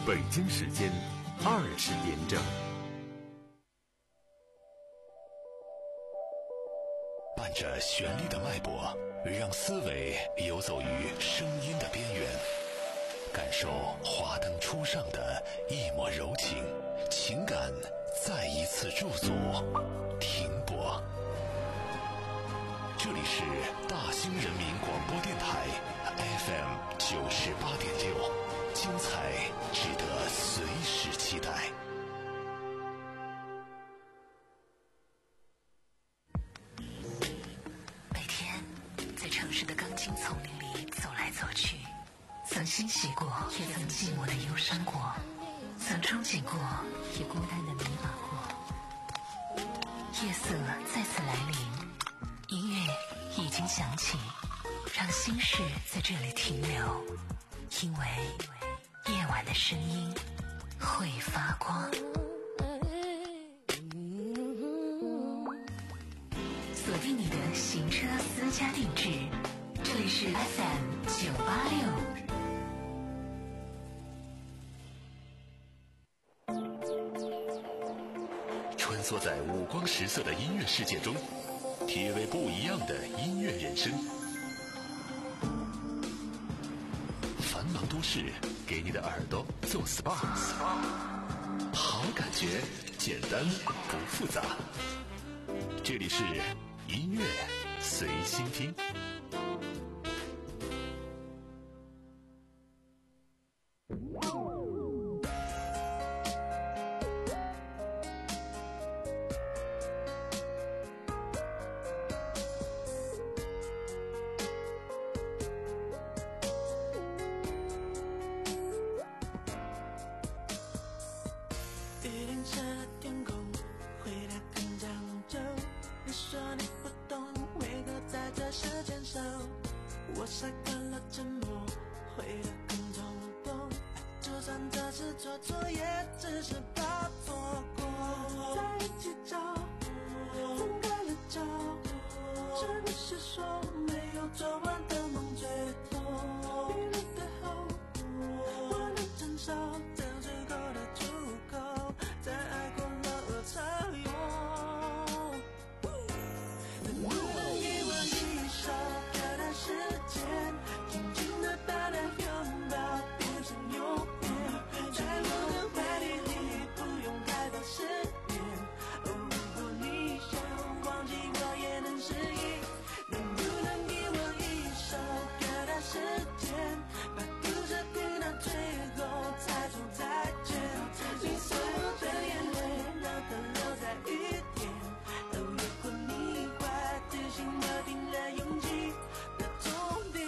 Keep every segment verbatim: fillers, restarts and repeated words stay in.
北京时间二十点整。 伴着旋律的脉搏，让思维游走于声音的边缘，感受华灯初上的一抹柔情，情感再一次驻足停泊。这里是大兴人民广播电台 F M 九十八点六，精彩值得随时期待。 每天在城市的钢筋丛林里走来走去，曾欣喜过，也曾寂寞的忧伤过，曾憧憬过，也孤单的迷茫过。夜色再次来临，音乐已经响起，让心事在这里停留，因为夜晚的声音会发光。锁定你的行车私家定制，这里是 F M 九八六。 穿梭在五光十色的音乐世界中，体味不一样的音乐人生。繁忙都市给你的耳朵做 S P A， 好感觉简单不复杂。这里是音乐随心听。 我晒干了沉默，回得更冲动。就算这次做错，也只是怕错过。在一起找，分开了找，是不是说没有做完的梦最多？迷路的后，我能承受，找最后的出口，在爱过了才有。能不能给我一首歌的时间，轻轻地把它拥抱变成永远，在我的怀里里不用太多思念。哦，如果你想忘记我也能适应，能不能给我一首歌的时间，把故事听到最后才说再见。你所有的眼泪让它留在雨天。哦，如果你坏自信我定了勇气的终点。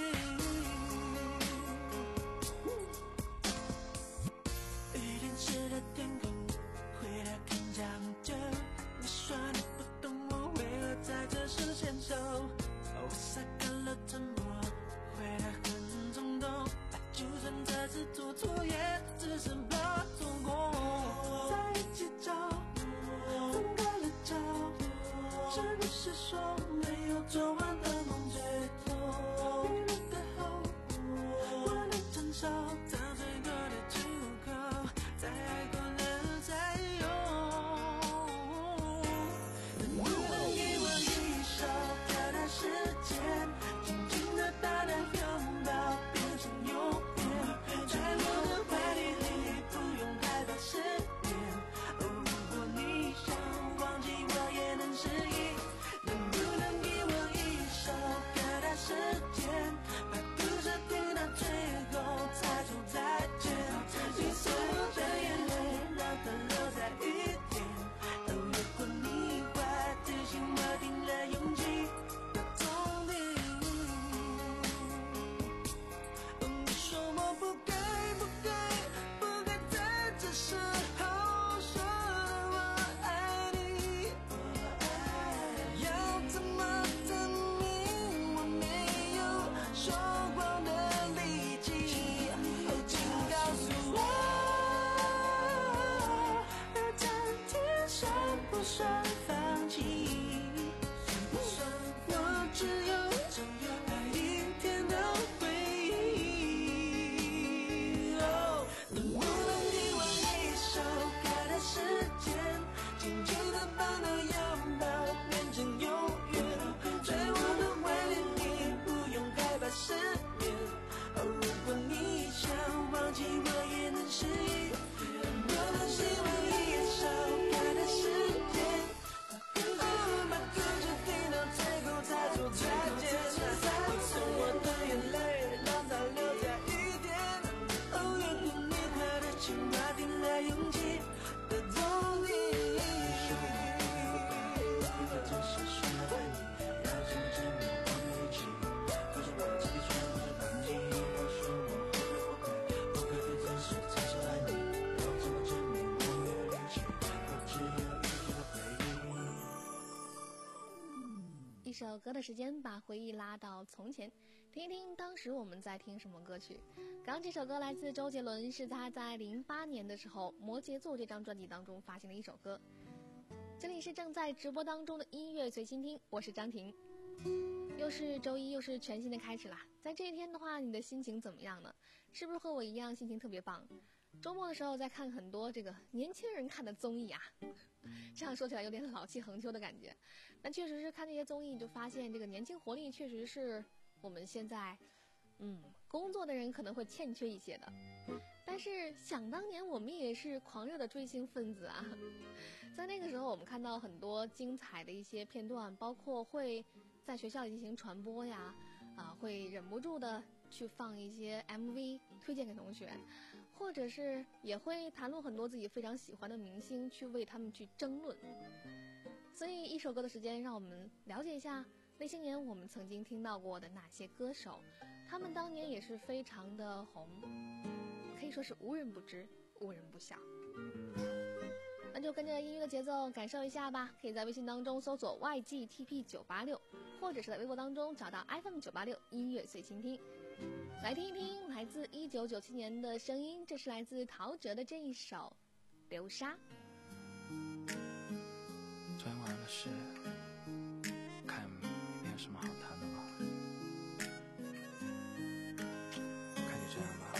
雨淋湿的天空回来更讲究，你说你不懂我为何在这时牵手，我晒干了沉默，回来很冲动，就算这次做错也只是怕错过。在一起找，分开了找，是不是说没有做完的梦最多？迷路的后，我能承受，找最后的出口，在爱过了才有。能不能给我一首歌的时间，轻轻地把它拥抱变成永远，在我的怀里里不用太多思念。哦，如果你想忘记我也能适应，能不能给我一首歌的时间，把故事听到最后才说再歌的时间，把回忆拉到从前，听一听当时我们在听什么歌曲。刚刚这首歌来自周杰伦，是他在零八年的时候《摩羯座》这张专辑当中发行的一首歌。这里是正在直播当中的音乐随心听，我是张婷。又是周一，又是全新的开始啦。在这一天的话，你的心情怎么样呢？是不是和我一样心情特别棒？周末的时候在看很多这个年轻人看的综艺啊，这样说起来有点老气横秋的感觉。但确实是看这些综艺就发现，这个年轻活力确实是我们现在嗯工作的人可能会欠缺一些的。但是想当年我们也是狂热的追星分子啊，在那个时候我们看到很多精彩的一些片段，包括会在学校里进行传播呀，啊，会忍不住的去放一些 M V 推荐给同学，或者是也会谈论很多自己非常喜欢的明星，去为他们去争论。所以一首歌的时间，让我们了解一下那些年我们曾经听到过的哪些歌手，他们当年也是非常的红，可以说是无人不知，无人不晓。那就跟着音乐的节奏感受一下吧。可以在微信当中搜索 Y G T P 九八六， 或者是在微博当中找到 F M 九八六音乐随倾听，来听一听来自一九九七年的声音。这是来自陶喆的这一首《流沙》。 昨天晚上的事看没有什么好谈的吧，看就这样吧。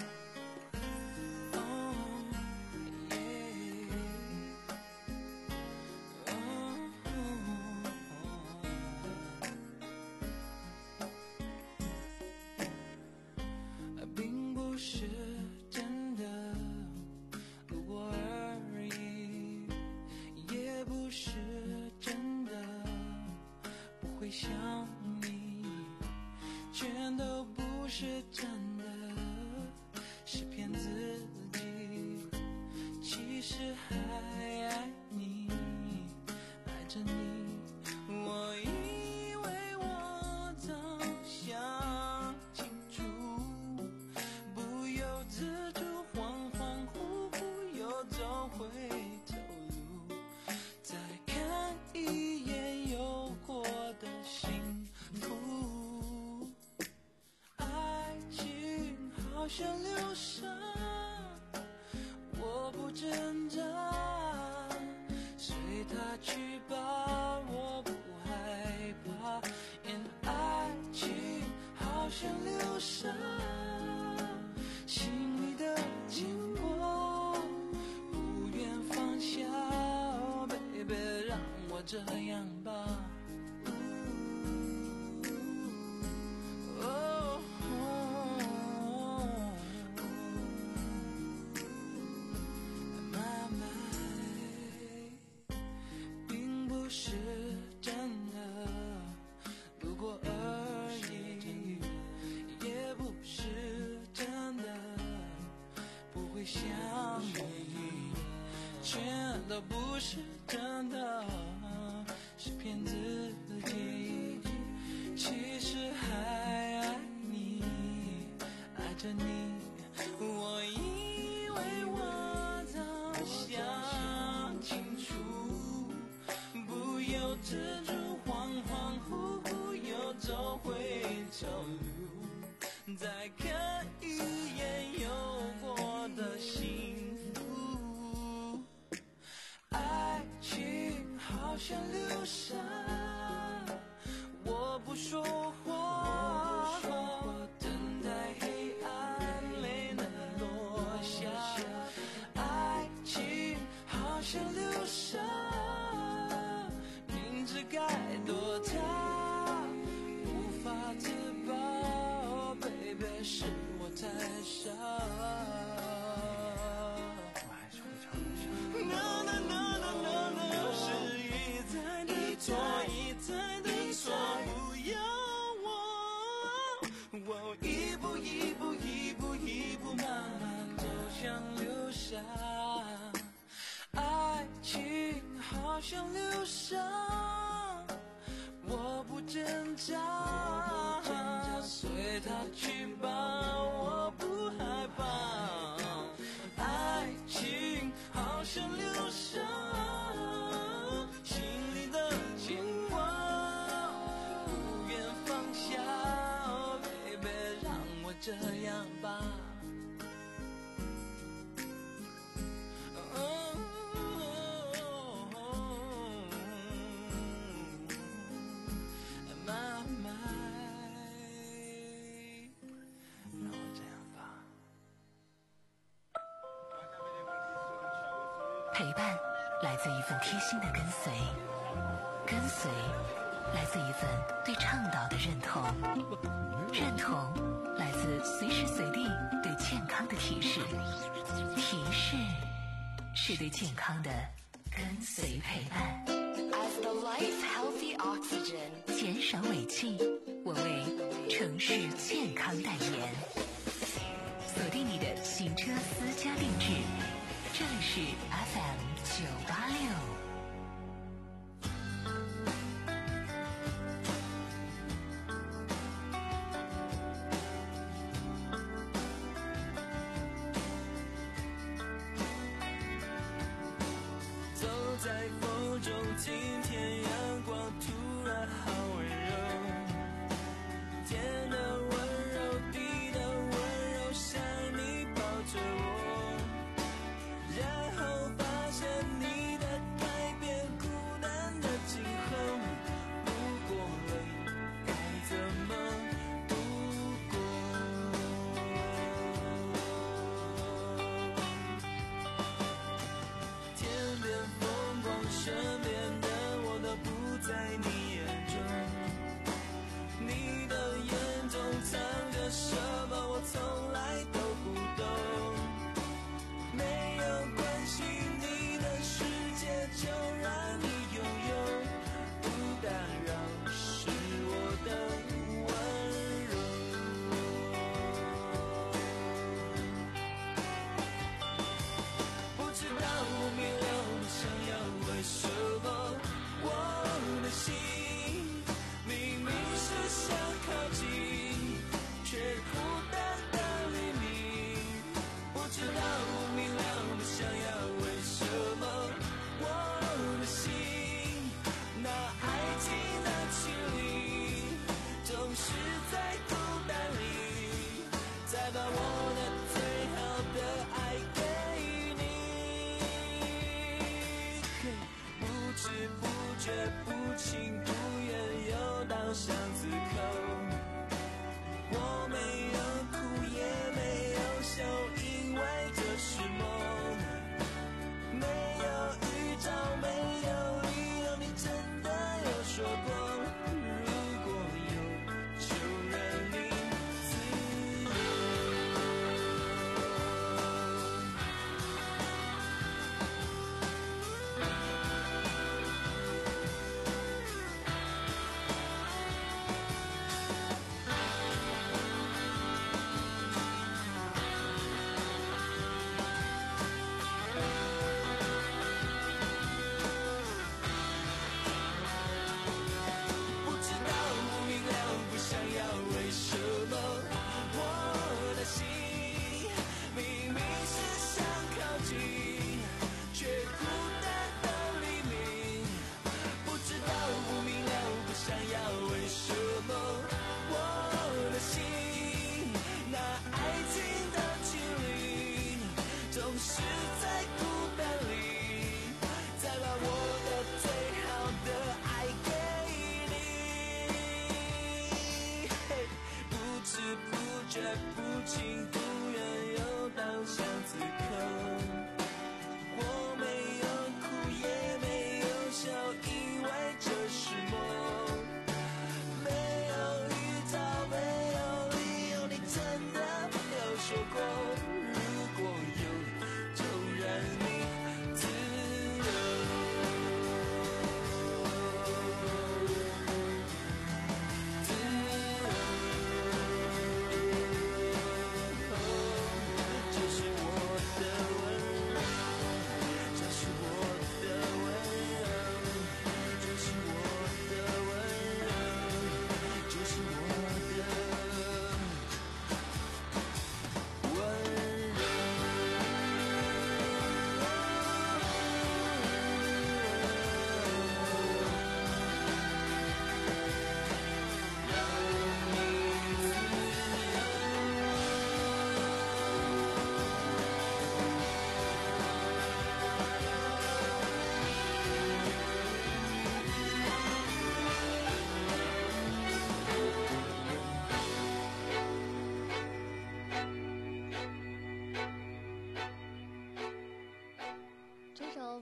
并不是真的路过而已，也不是真的不会想你，全都不是真的，是骗自己，其实还爱你，爱着你。我以为我早想清楚，不由自主恍恍惚惚又走回头路，再看一眼有过的幸福。爱情好像流沙，我不挣扎，随它去吧，我不害怕。因爱情好像流沙，心里的牵挂不愿放下，哦 baby 让我这样吧。哦妈妈，并不是真的路过而已，也不是真的不会想你，全都不是真的，是骗自己，其实还爱你，爱着你。我以为我早想清楚，不由自主恍恍惚惚又走回头路，再看一眼有过的幸福。爱情好像流沙，我不说话，等待黑暗没能落下。爱情好像流沙，明知该躲它，无法自拔，哦 baby 是我太傻。 我还是会找留下。 No no no no no no， 是一再的错，一再的错，不要我，我一步一步一步一步慢慢走向流沙。爱情好像流沙，我不挣扎，随它去吧，我不害怕。爱情好像流沙，心里的牵挂不陪伴来自一份贴心的跟随，跟随来自一份对倡导的认同，认同来自随时随地对健康的提示，提示是对健康的跟随陪伴。 As the lights healthy oxygen， 减少尾气，我为城市健康代言。锁定你的行车私家定制，这里是 F M 九八六。 走在风中，今天阳光突然好温柔，天的温柔，地的温柔，像你抱着我，然后发现你的改变，孤单的今后，不过了，该怎么度过？天边风光，身边的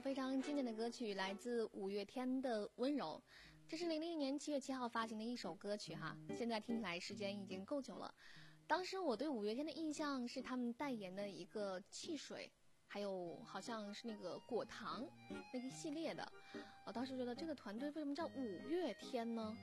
非常经典的歌曲，来自五月天的《温柔》，这是零零年七月七号发行的一首歌曲哈。现在听起来时间已经够久了。当时我对五月天的印象是他们代言的一个汽水，还有好像是那个果糖那个系列的。我当时觉得这个团队为什么叫五月天呢？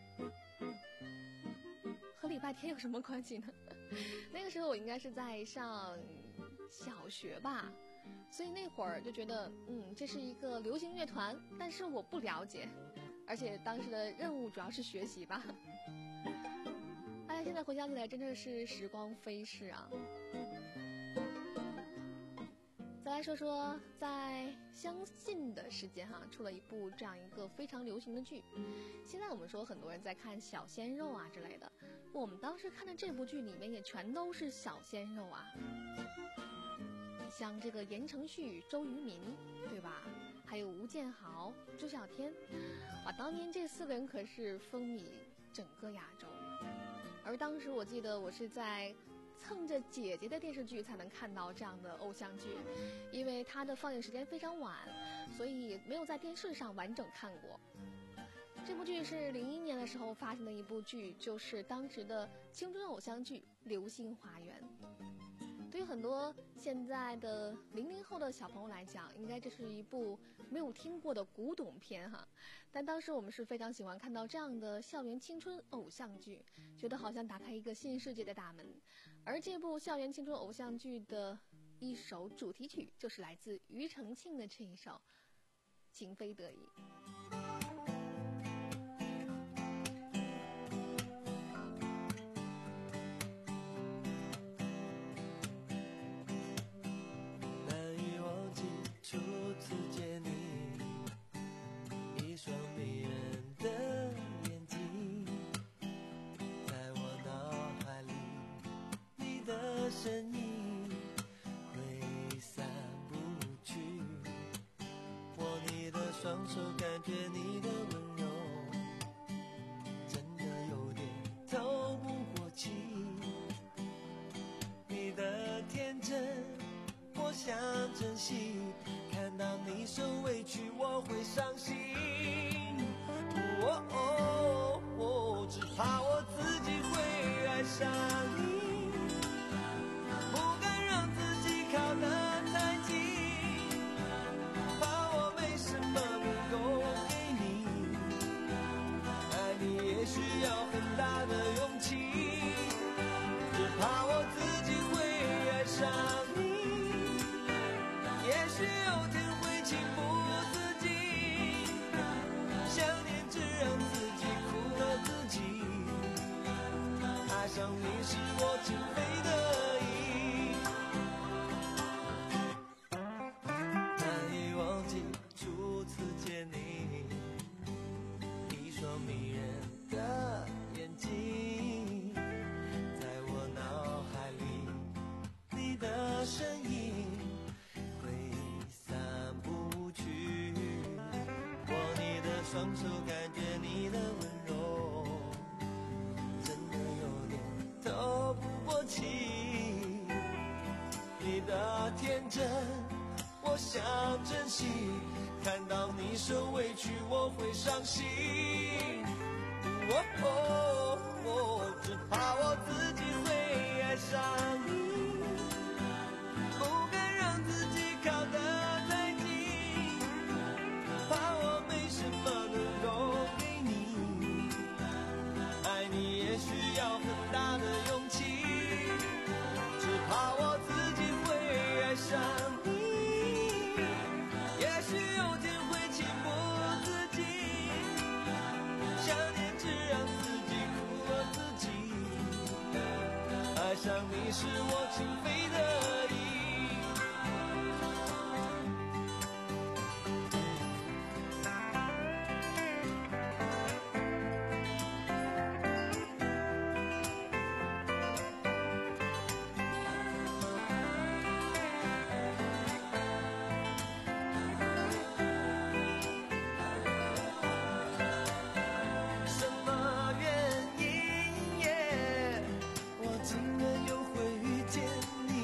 和礼拜天有什么关系呢？那个时候我应该是在上小学吧。所以那会儿就觉得，嗯，这是一个流行乐团，但是我不了解，而且当时的任务主要是学习吧。哎呀，现在回想起来真的是时光飞逝啊。再来说说在相近的时间哈，出了一部这样一个非常流行的剧。现在我们说很多人在看小鲜肉啊之类的，我们当时看的这部剧里面也全都是小鲜肉啊。像这个言承旭、周渝民，对吧？还有吴建豪、朱孝天，哇，当年这四个人可是风靡整个亚洲。而当时我记得我是在蹭着姐姐的电视剧才能看到这样的偶像剧，因为它的放映时间非常晚，所以没有在电视上完整看过。这部剧是零一年的时候发行的一部剧，就是当时的青春偶像剧《流星花园》。对于很多现在的零零后的小朋友来讲，应该这是一部没有听过的古董片哈。但当时我们是非常喜欢看到这样的校园青春偶像剧，觉得好像打开一个新世界的大门。而这部校园青春偶像剧的一首主题曲，就是来自庾澄庆的这一首《情非得已》。 初次见你，一双迷人的眼睛，在我脑海里，你的身影挥散不去。握你的双手，感觉你的温柔，真的有点透不过气。你的天真，我想珍惜。看到你受委屈，我会伤心。哦哦哦，只怕我自己会爱上你，不敢让自己靠得太近，怕我没什么能够给你。爱你也需要很大的勇气，只怕我自己会爱上你。也许有天会情不自禁，想念只让自己苦了自己，爱上你是我情非得已，难以忘记初次见你，一双迷人的眼睛，在我脑海里，你的身影双手感觉你的温柔，真的有点透不过气。你的天真，我想珍惜。看到你受委屈，我会伤心。哦哦哦，只怕我自己会爱上你，不敢让自己靠得太近，怕我没什么能够给你，爱你也需要很大的勇气，只怕我自己会爱上你，也许有天会情不自禁，想念只让自己苦了自己，爱上你是我情非得已。竟然又会遇见你，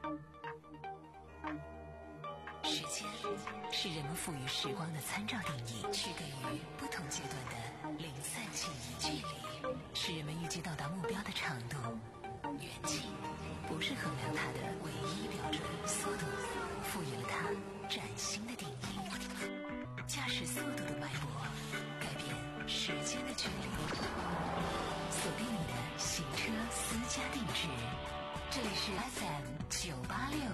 时间是人们赋予时光的参照定义，去给予不同阶段的零散记忆。距离是人们预计到达目标的长度，远近不是衡量它的唯一标准，速度赋予了它崭新的定义。驾驶速度的脉搏改变时间的距离，锁定你的行车私家定制，这里是 F M 九八六。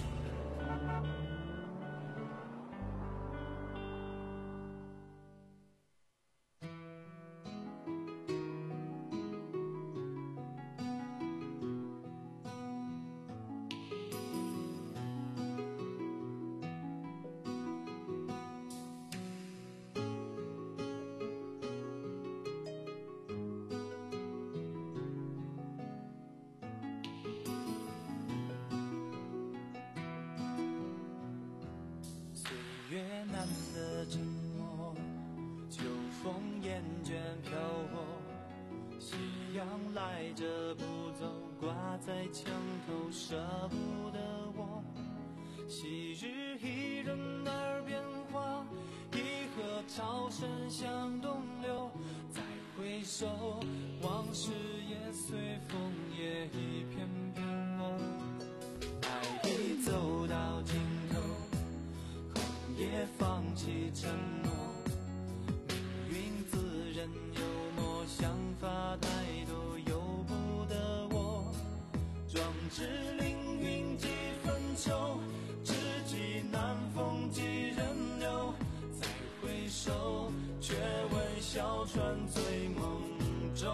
越难的沉默，秋风厌倦飘过，夕阳来者不走，挂在墙头舍不得我。昔日一人耳边话，一河潮声向东流。再回首，往事也随风也一片片落。爱已走到尽头，也放弃承诺，命运自认幽默，想法太多由不得我。壮志凌云几分愁，知己难逢几人留。再回首，却闻小船醉梦中。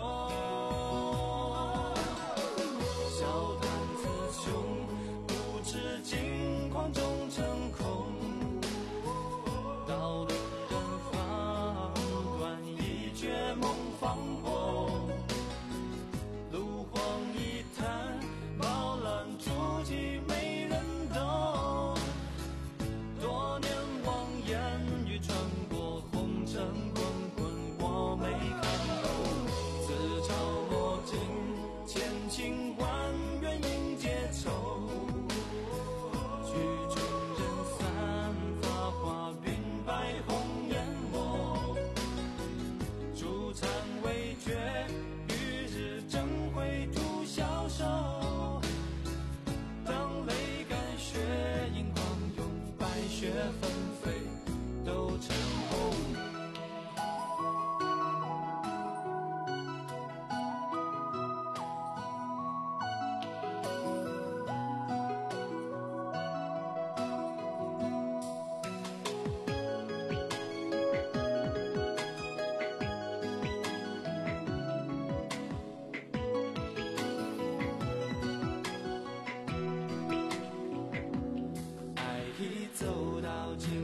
笑谈雌雄，不知惊狂终成空。道路人放短，一绝梦放火。路荒一滩，饱览足迹没人懂。多年望眼欲穿过，红尘滚滚我没看懂。自嘲墨尽，千情万怨应结愁。曲终人散，发花云白红颜墨。朱残未绝，与日争辉徒消瘦。当泪干血盈眶涌，白雪纷飞都成红。爱已走到尽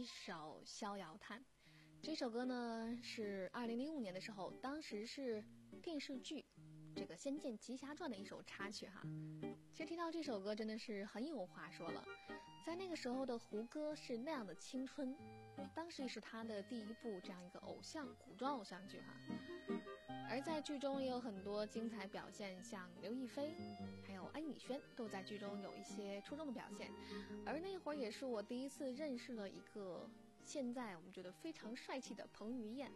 一首《逍遥叹》。这首歌呢是二零零五年的时候，当时是电视剧这个《仙剑奇侠传》的一首插曲哈。其实提到这首歌真的是很有话说了，在那个时候的胡歌是那样的青春，当时也是他的第一部这样一个偶像古装偶像剧哈。而在剧中也有很多精彩表现，像刘亦菲还有安以轩都在剧中有一些出众的表现。而那会儿也是我第一次认识了一个现在我们觉得非常帅气的彭于晏。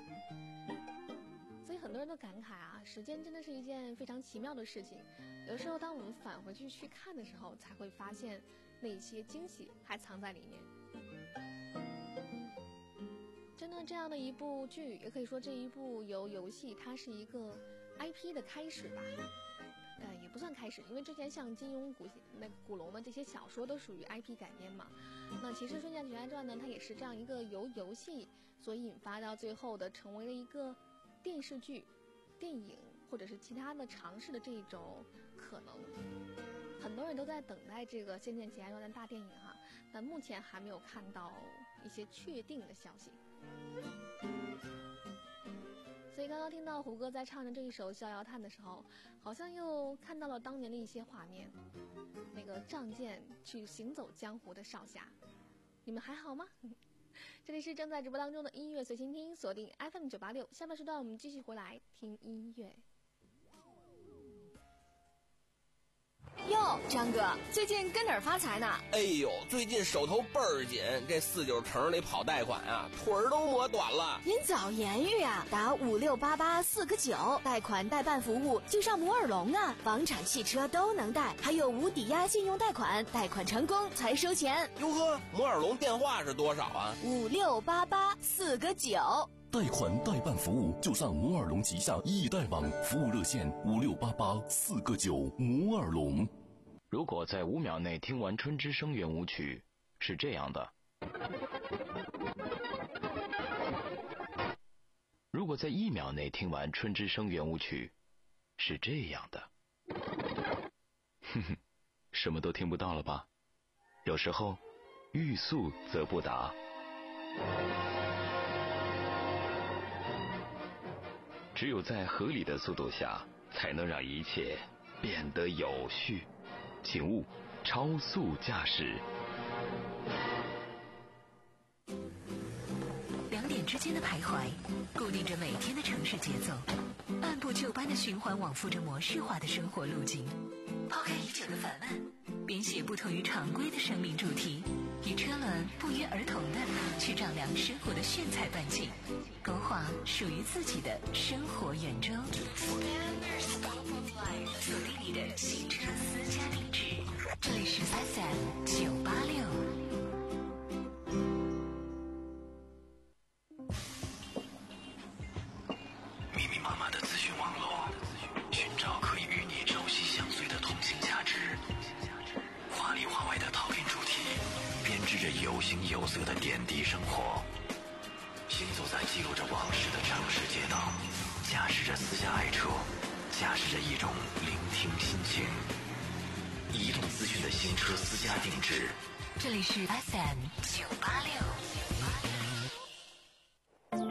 所以很多人都感慨啊，时间真的是一件非常奇妙的事情，有时候当我们返回去去看的时候，才会发现那些惊喜还藏在里面。真的这样的一部剧，也可以说这一部由游戏它是一个 I P 的开始吧，呃，也不算开始，因为之前像金庸、古那个古龙的这些小说都属于 I P 改编嘛。那其实《孙剑奇侠传》呢，它也是这样一个由游戏所引发到最后的，成为了一个电视剧、电影或者是其他的尝试的这种可能。很多人都在等待这个《仙剑奇侠传》的大电影哈，但目前还没有看到一些确定的消息。所以刚刚听到胡歌在唱的这一首《逍遥叹》的时候，好像又看到了当年的一些画面，那个仗剑去行走江湖的少侠，你们还好吗？这里是正在直播当中的音乐随心听，锁定 F M 九八六，下半时段我们继续回来听音乐。 哟，张哥，最近跟哪儿发财呢？ 哎呦，最近手头倍儿紧，这四九城里跑贷款啊，腿儿都磨短了。 您早言语啊，打五六八八四个九，贷款代办服务就上摩尔龙啊，房产、汽车都能贷，还有无抵押信用贷款，贷款成功才收钱。 哟呵，摩尔龙电话是多少啊？ 五六八八四个九。 贷款代办服务就上摩尔龙旗下易贷网，服务热线五六八八四个九。摩尔龙。 如果在五秒内听完春之声圆舞曲，是这样的；如果在一秒内听完春之声圆舞曲，是这样的。哼哼，什么都听不到了吧？有时候，欲速则不达。只有在合理的速度下，才能让一切变得有序。请勿超速驾驶。 两点之间的徘徊，固定着每天的城市节奏，按部就班的循环往复着模式化的生活路径。抛开已久的烦闷，编写不同于常规的生命主题，与车轮不约而同的去丈量生活的炫彩半径，勾画属于自己的生活圆周。锁定你的新车私家定制，这里是 F M 九八六。 密密麻麻的资讯网络，寻找可以与你朝夕相随的同性价值。华里华外的讨论主题，编织着有形有色的点滴生活。行走在记录着往事的城市街道，驾驶着私家爱车，驾驶着一种聆听心情。移动资讯的新车私家定制， 这里是 F M 九八六。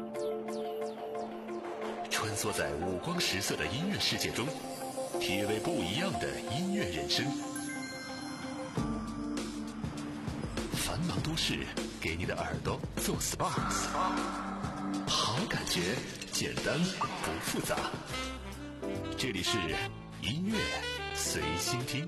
穿梭在五光十色的音乐世界中，体味不一样的音乐人生。繁忙都市给你的耳朵做 S P A， 好感觉简单不复杂。这里是音乐随心听。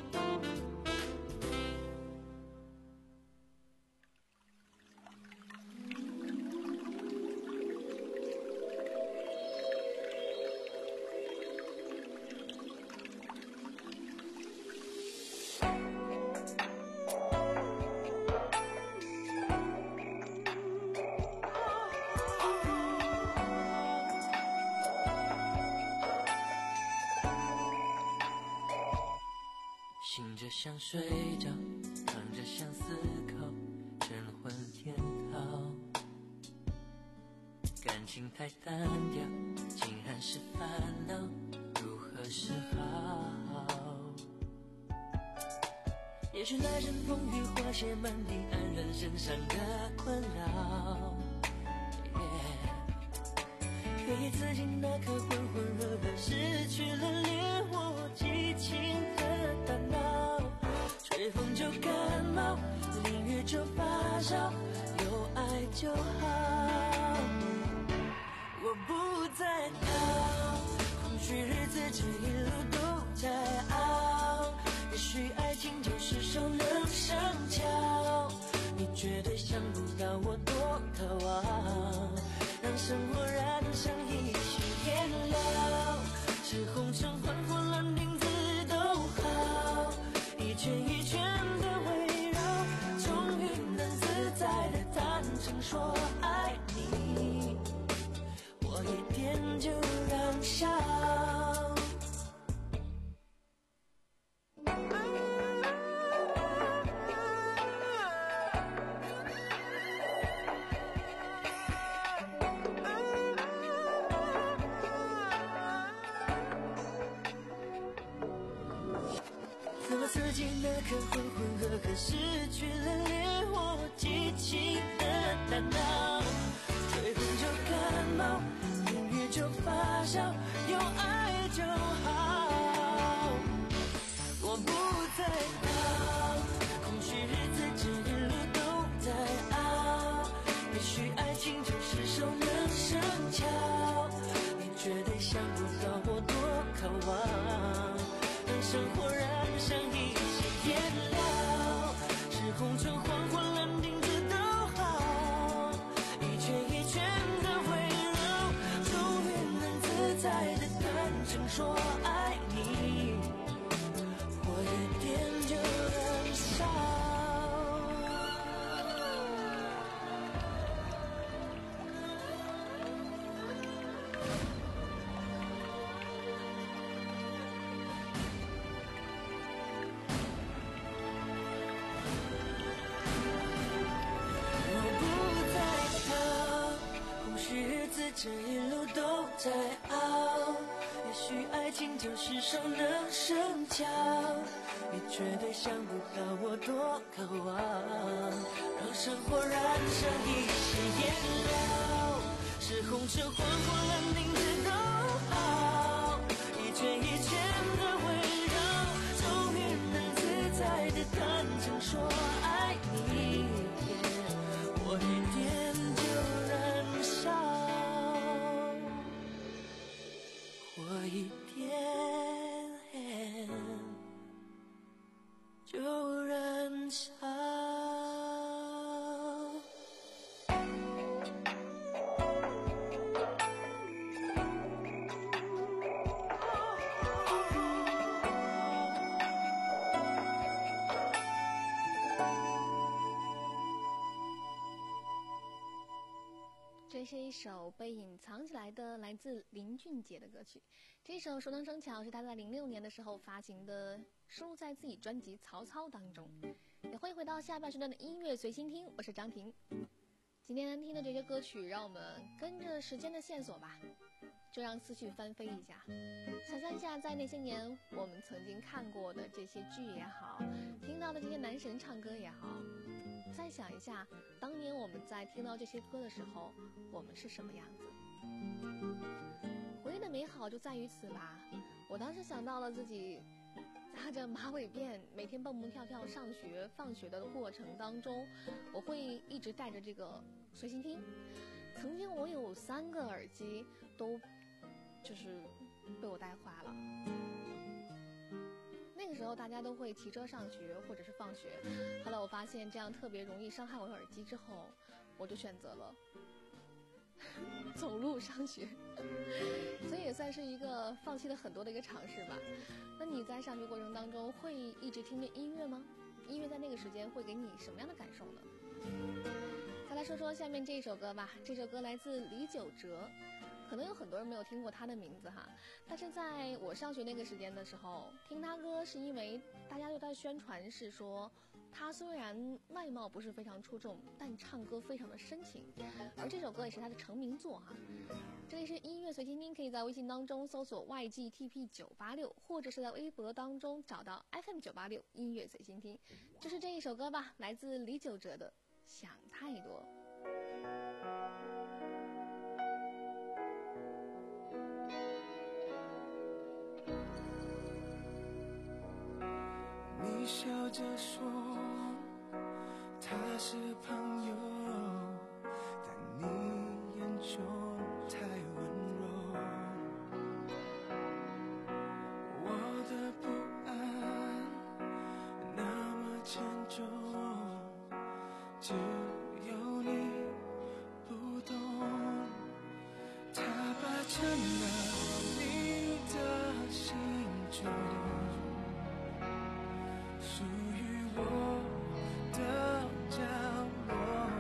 醒着想睡着，躺着想思考，神魂颠倒。感情太单调，竟然是烦恼，如何是好？也许那阵风雨花谢满地安然人身上的困扰。回忆自己那颗浑浑噩噩，失去了连我激情的大脑。吹风就感冒，淋雨就发烧，有爱就好。我不再逃，空虚日子这一路都在熬。也许爱情就是熟能生巧，你绝对想不到我多渴望，让生活燃上一些颜料，是红橙黄火蓝靛紫都好，一圈一圈的围绕，终于能自在的坦诚说爱你，我一点就燃烧。自己那颗浑浑噩噩，失去了连我激情的大脑。吹风就感冒，淋雨就发烧，有爱就好。我不再逃，空虚日子这一路都在熬。也许爱情就是熟能生巧，你绝对想不到我多渴望，让生活燃上一些颜料，是红橙黄火蓝靛紫都好，一圈一圈的围绕，终于能自在的坦诚说爱你，我一点就燃烧。这一路都在熬，也许爱情就是熟能生巧，你绝对想不到我多渴望，让生活燃上一些颜料，是红橙黄火蓝靛紫都好，一圈一圈的围绕，终于能自在的坦诚说爱你，我一点就燃烧。我一点就燃烧。 这是一首被隐藏起来的来自林俊杰的歌曲，这首熟能生巧是他在零六年的时候发行的，收录在自己专辑《曹操》当中。也欢迎回到下半时段的音乐随心听，我是张婷。今天听的这些歌曲，让我们跟着时间的线索吧，就让思绪翻飞一下，想象一下在那些年我们曾经看过的这些剧也好，听到的这些男神唱歌也好，再想一下当年我们在听到这些歌的时候我们是什么样子。回忆的美好就在于此吧，我当时想到了自己扎着马尾辫每天蹦蹦跳跳上学放学的过程当中，我会一直带着这个随心听。曾经我有三个耳机都就是被我带坏了。那个时候大家都会骑车上学或者是放学，后来我发现这样特别容易伤害我的耳机之后，我就选择了走路上学，所以也算是一个放弃了很多的一个尝试吧。那你在上学过程当中会一直听着音乐吗？音乐在那个时间会给你什么样的感受呢？再来说说下面这一首歌吧，这首歌来自李玖哲，可能有很多人没有听过他的名字哈，但是在我上学那个时间的时候，听他歌是因为大家对他的宣传是说，他虽然外貌不是非常出众，但唱歌非常的深情，而这首歌也是他的成名作哈。这里是音乐随心听，可以在微信当中搜索 Y G T P 九八六，或者是在微博当中找到 F M 九八六音乐随心听，就是这一首歌吧，来自李玖哲的想太多。 你笑着说他是朋友，但你眼中太温柔。我的不安那么沉重，只有你不懂。他霸占了你的心中，属于我的角落，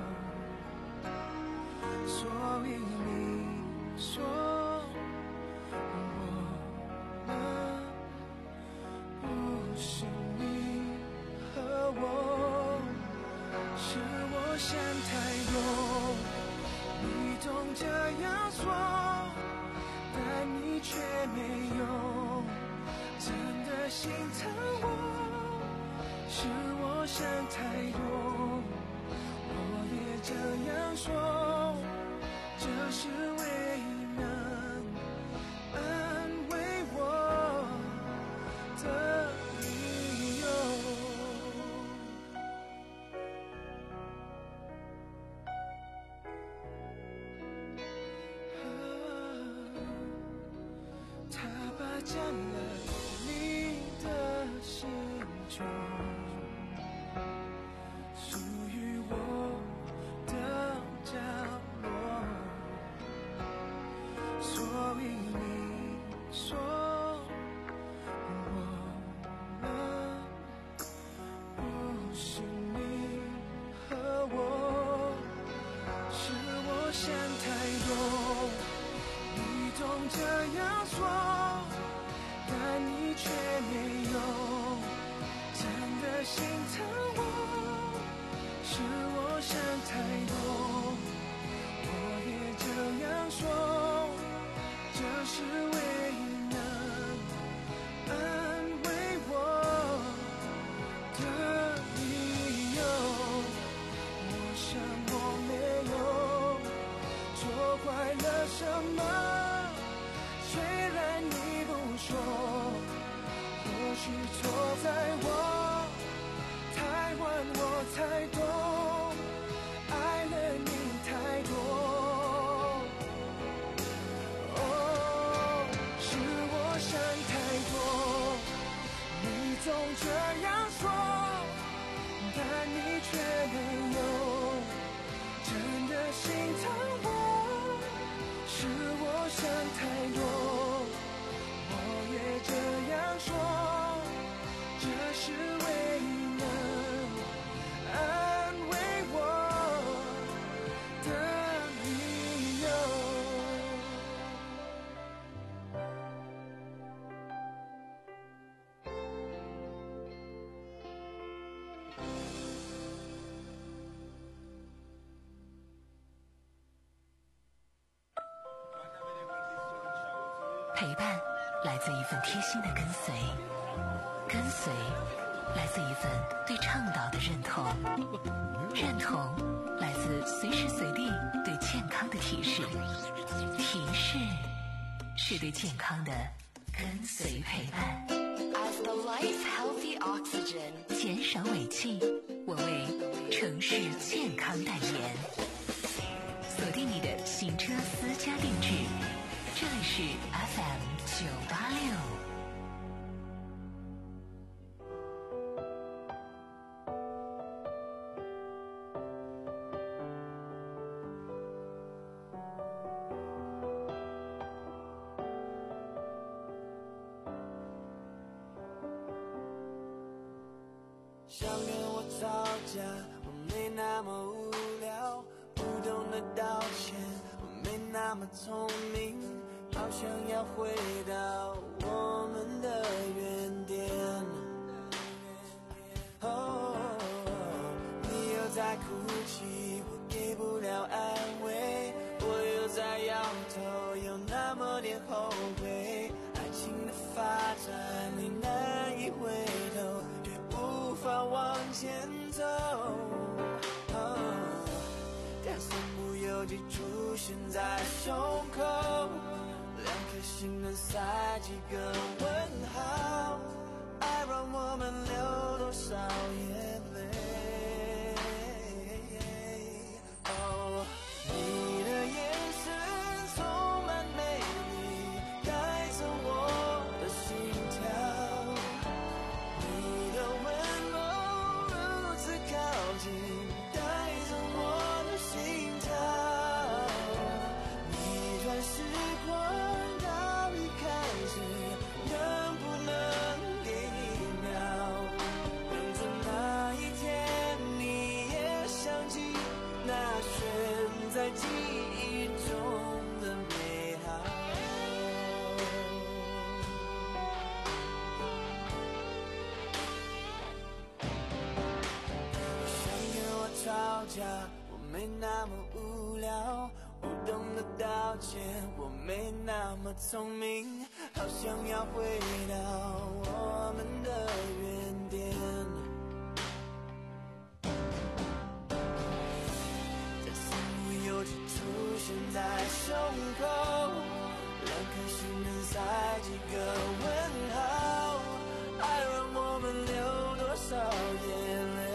所以你说我们不是你和我，是我想太多。你总这样说，但你却没有真的心疼我。是我想太多，我也这样说，这是唯一能安慰我的理由。他霸占了你的心中，属于我的角落，所以你说我们不是你和我，是我想太多。你总这样说，但你却没有真的心疼我。是我想太多，我也这样说，这是唯一能安慰我的理由。我想我没有做坏了什么，虽然你不说，或许错在我太晚，我才懂，爱了你太多。哦，是我想太多，你总这样说，但你却没有真的心疼我。是我想太多，我也这样说，这是唯一能安慰我的理由。 陪伴来自一份贴心的跟随，跟随来自一份对倡导的认同，认同来自随时随地对健康的提示，提示是对健康的跟随陪伴。 As the life healthy oxygen， 减少尾气，我为城市健康代言。锁定你的行车私家定制，这里是 F M 九八六。 想跟我吵架，我没那么无聊，不懂得道歉，我没那么聪明，好想要回到我们的原点。哦，你又在哭泣，我给不了安慰，我又在摇头，有那么点后悔，爱情的发展你难以回头，无法往前走。Oh 起出现在胸口，两颗心能塞几个问号，爱让我们流多少眼泪。哦，你的眼神充满美丽，带走我的心跳，你的温柔如此靠近，带走我的心跳。逆转时光到一开始，能不能给一秒，等着那一天你也想起那悬在记忆中的美好。想跟我吵架，我没那么无聊，不懂得道歉，我没那么聪明，好想要回到我们的原点。在似乎有起出现在胸口，两颗心能塞几个问号，爱让我们流多少眼泪。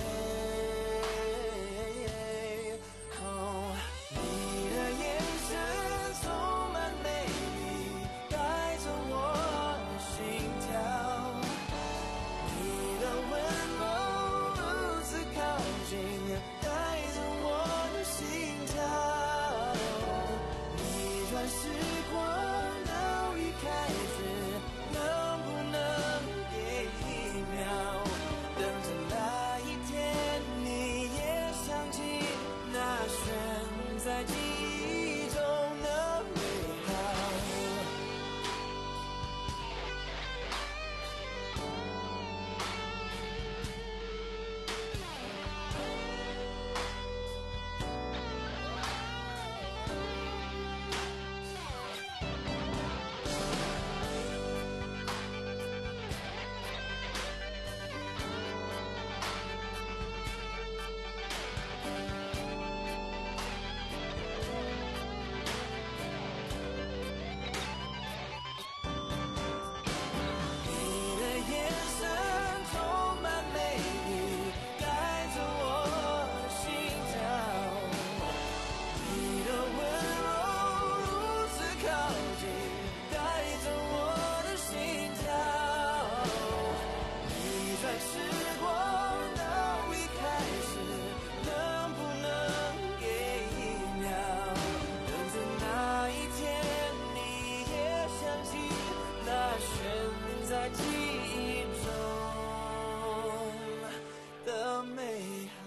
哦，你的眼神充满美丽，带走我的心跳，你的温柔如此靠近，带走我的心跳。逆转时光到一开始，能不能给一秒，等着那一天你也想起那悬在记忆中的美好。你的眼神充满美丽，带走我的心跳，你的温柔如此靠近，带走我的心跳。逆转时光到一开始，能不能给一秒，等着那一天你也想起那悬在记忆中的美好。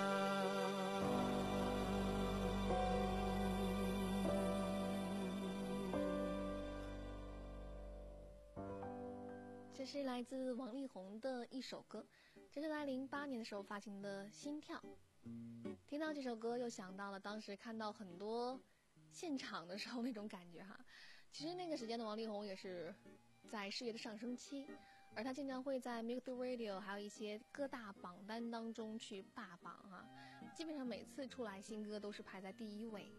这是来自王力宏的一首歌，这是在零八年的时候发行的《心跳》。听到这首歌，又想到了当时看到很多现场的时候那种感觉哈。其实那个时间的王力宏也是在事业的上升期，而他经常会在 Music Radio 还有一些各大榜单当中去霸榜哈，基本上每次出来新歌都是排在第一位。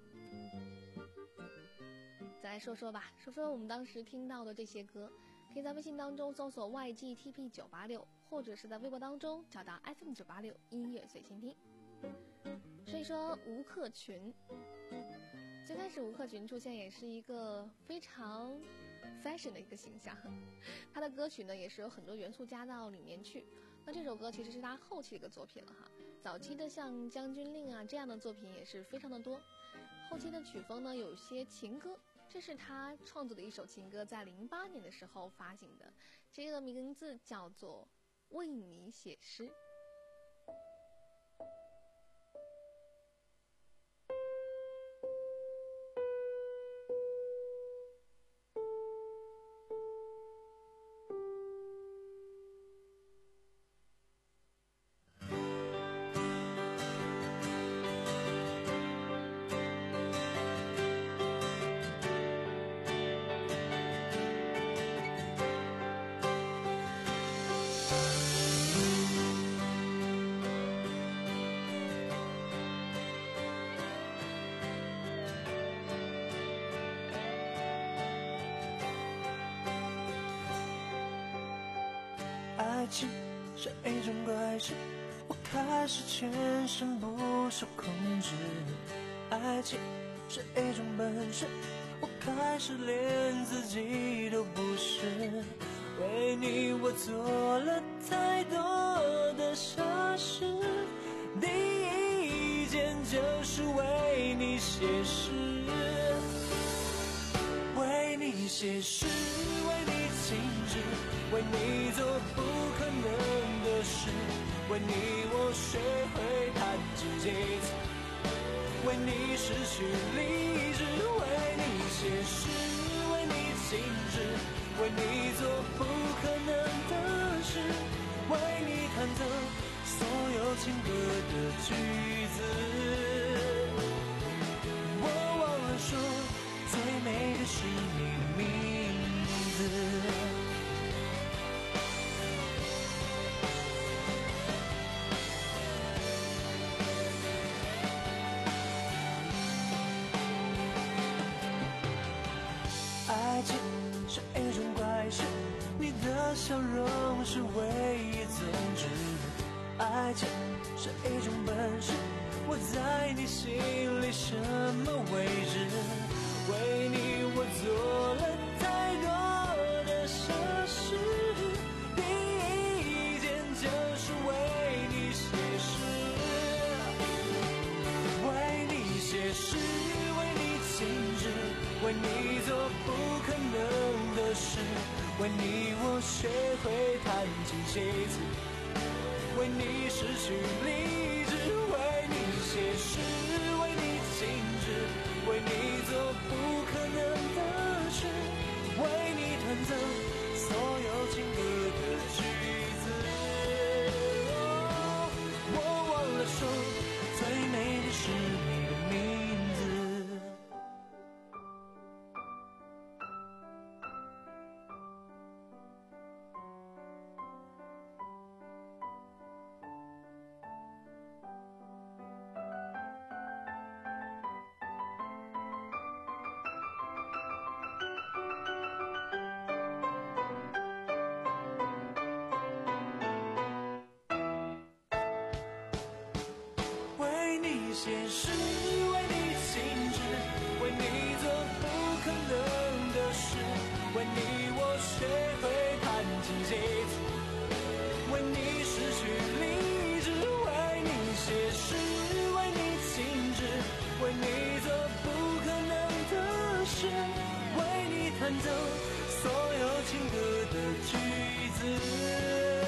再来说说吧，说说我们当时听到的这些歌，可以在微信当中搜索 Y G T P 九八六，或者是在微博当中找到 F M 九八六音乐随心听。所以说吴克群，最开始吴克群出现也是一个非常 fashion 的一个形象，他的歌曲呢也是有很多元素加到里面去。那这首歌其实是他后期的一个作品了哈，早期的像将军令啊这样的作品也是非常的多，后期的曲风呢有些情歌，这是他创作的一首情歌，在零八年的时候发行的，这个名字叫做《为你写诗》。 情是一种怪事，我开始全身不受控制。爱情是一种本事，我开始连自己都不是。为你我做了太多的傻事，第一件就是为你写诗，为你写诗，为你静止，为你做不可能的事，为你我学会弹琴几次，为你失去理智，为你写诗，为你静止，为你做不可能的事，为你弹奏所有情歌的句子。我忘了说，最美的是你的名字。爱情是一种怪事，你的笑容是唯一宗旨。爱情是一种本事，我在你心里什么位置？为你我做了太多的傻事，第一件就是为你写诗，为你写诗，为你静止，为你做不可能的事，为你我学会弹琴几次，为你失去理智，为你写诗，为你静止，为你做不可能的事，为你弹奏所有情歌的句子。哦，我忘了说，最美的是你的名字。写诗，为你静止，为你做不可能的事，为你我学会弹琴几次，为你失去理智，为你写诗，为你静止，为你做不可能的事，为你弹奏所有情歌的句子。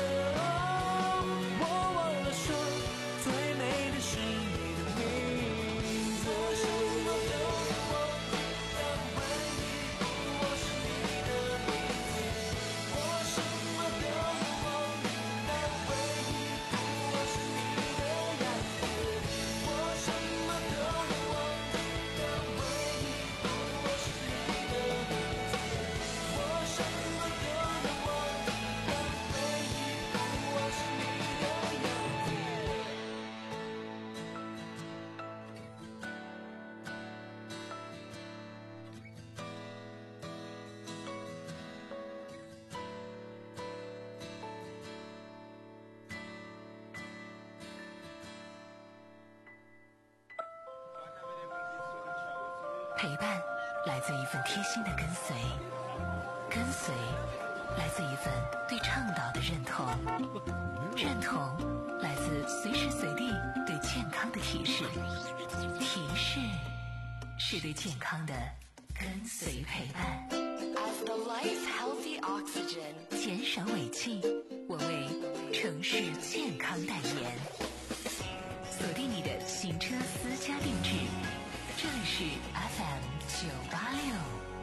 我忘了说，最美的是你的名字。我什么都忘记，但唯一不我是你的名字。我什么都忘记，但唯一不我是你的样子。我什么都忘记，但唯一不我是你的名字。我什么都忘记，但唯一不我是你的样子。 陪伴来自一份贴心的跟随，跟随来自一份对倡导的认同，认同来自随时随地对健康的提示，提示是对健康的跟随陪伴。As the lights healthy oxygen， 减少尾气，我为城市健康代言。锁定你的行车私家定制，这里是 F M 九八六。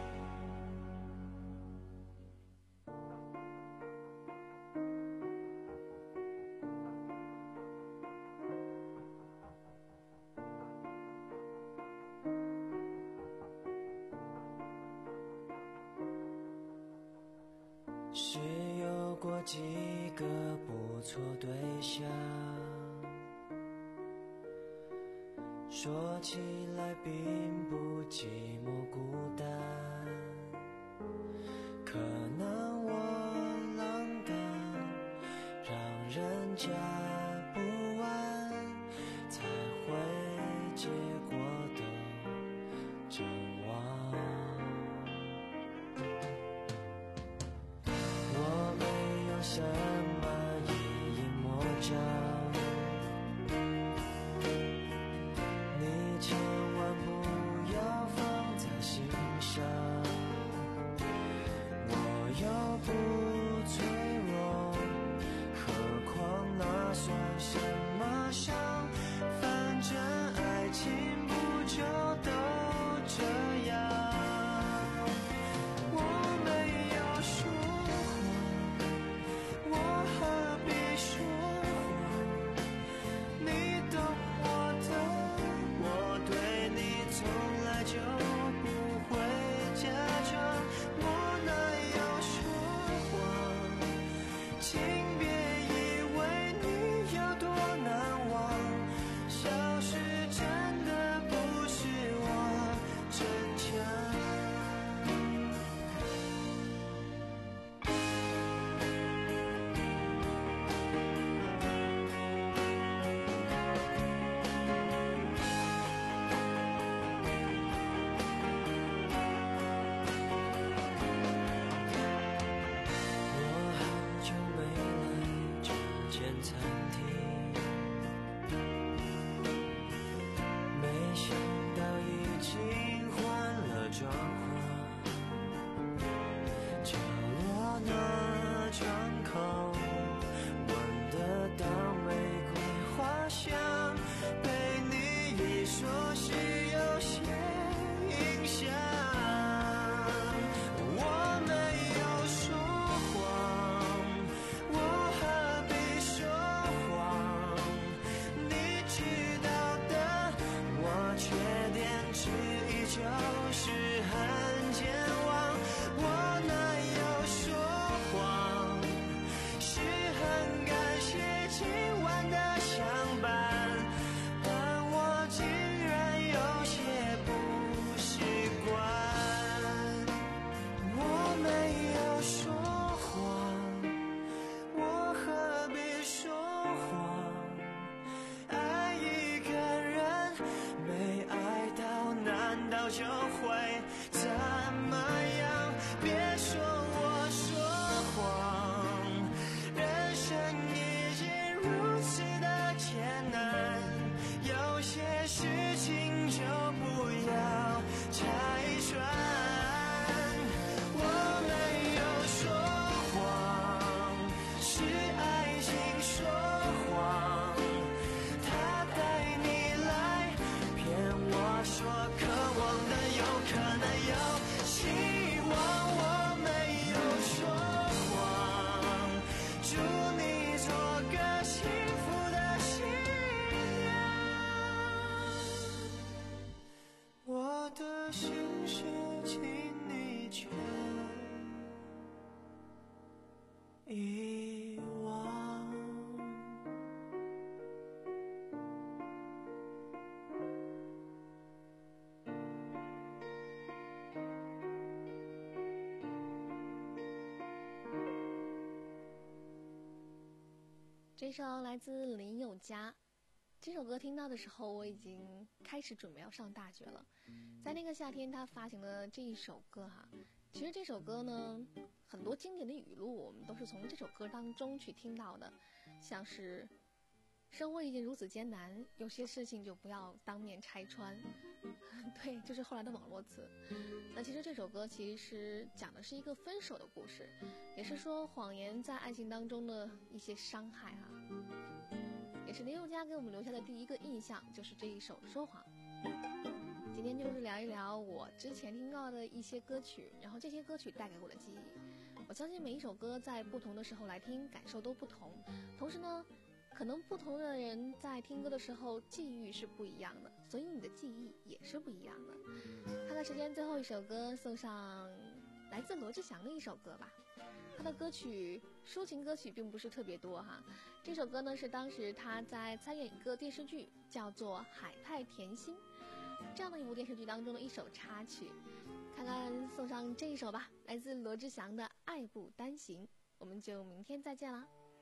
是有过几个不错对象，说起来并不寂寞孤单，可能我浪荡， 这首来自林宥嘉。这首歌听到的时候，我已经开始准备要上大学了。在那个夏天，他发行了这一首歌哈。其实这首歌呢，很多经典的语录我们都是从这首歌当中去听到的，像是生活已经如此艰难，有些事情就不要当面拆穿。对，就是后来的网络词。那其实这首歌其实讲的是一个分手的故事，也是说谎言在爱情当中的一些伤害啊。也是林宥嘉给我们留下的第一个印象，就是这一首《说谎》。今天就是聊一聊我之前听到的一些歌曲，然后这些歌曲带给我的记忆。我相信每一首歌在不同的时候来听，感受都不同。同时呢，可能不同的人在听歌的时候际遇是不一样的，所以你的记忆也是不一样的。看看时间，最后一首歌送上来自罗志祥的一首歌吧。他的歌曲抒情歌曲并不是特别多哈，这首歌呢是当时他在参演一个电视剧叫做《海派甜心》这样的一部电视剧当中的一首插曲，看看送上这一首吧，来自罗志祥的《爱不单行》。我们就明天再见啦。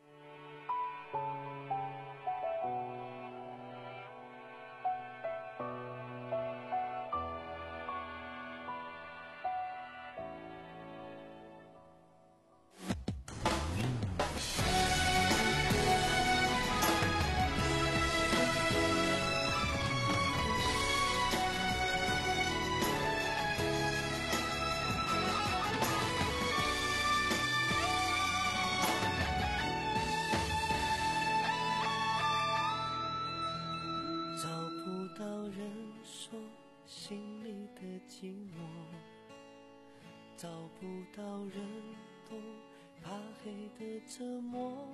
找不到人懂怕黑的折磨，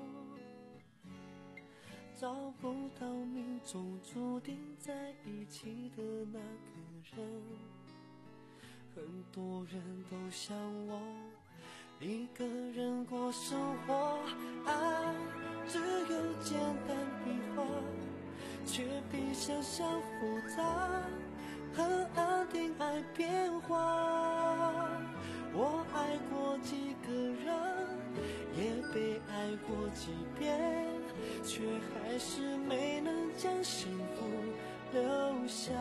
找不到命中注定在一起的那个人。很多人都像我一个人过生活，爱只有简单笔画，却比想象复杂，很安定爱变化。我爱过几个人，也被爱过几遍，却还是没能将幸福留下。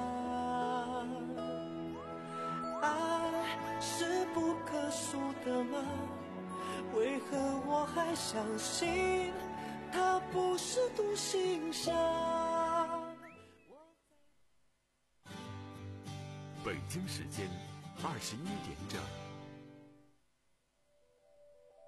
爱是不可数的吗？为何我还相信它不是独行侠？ 北京时间二十一点整。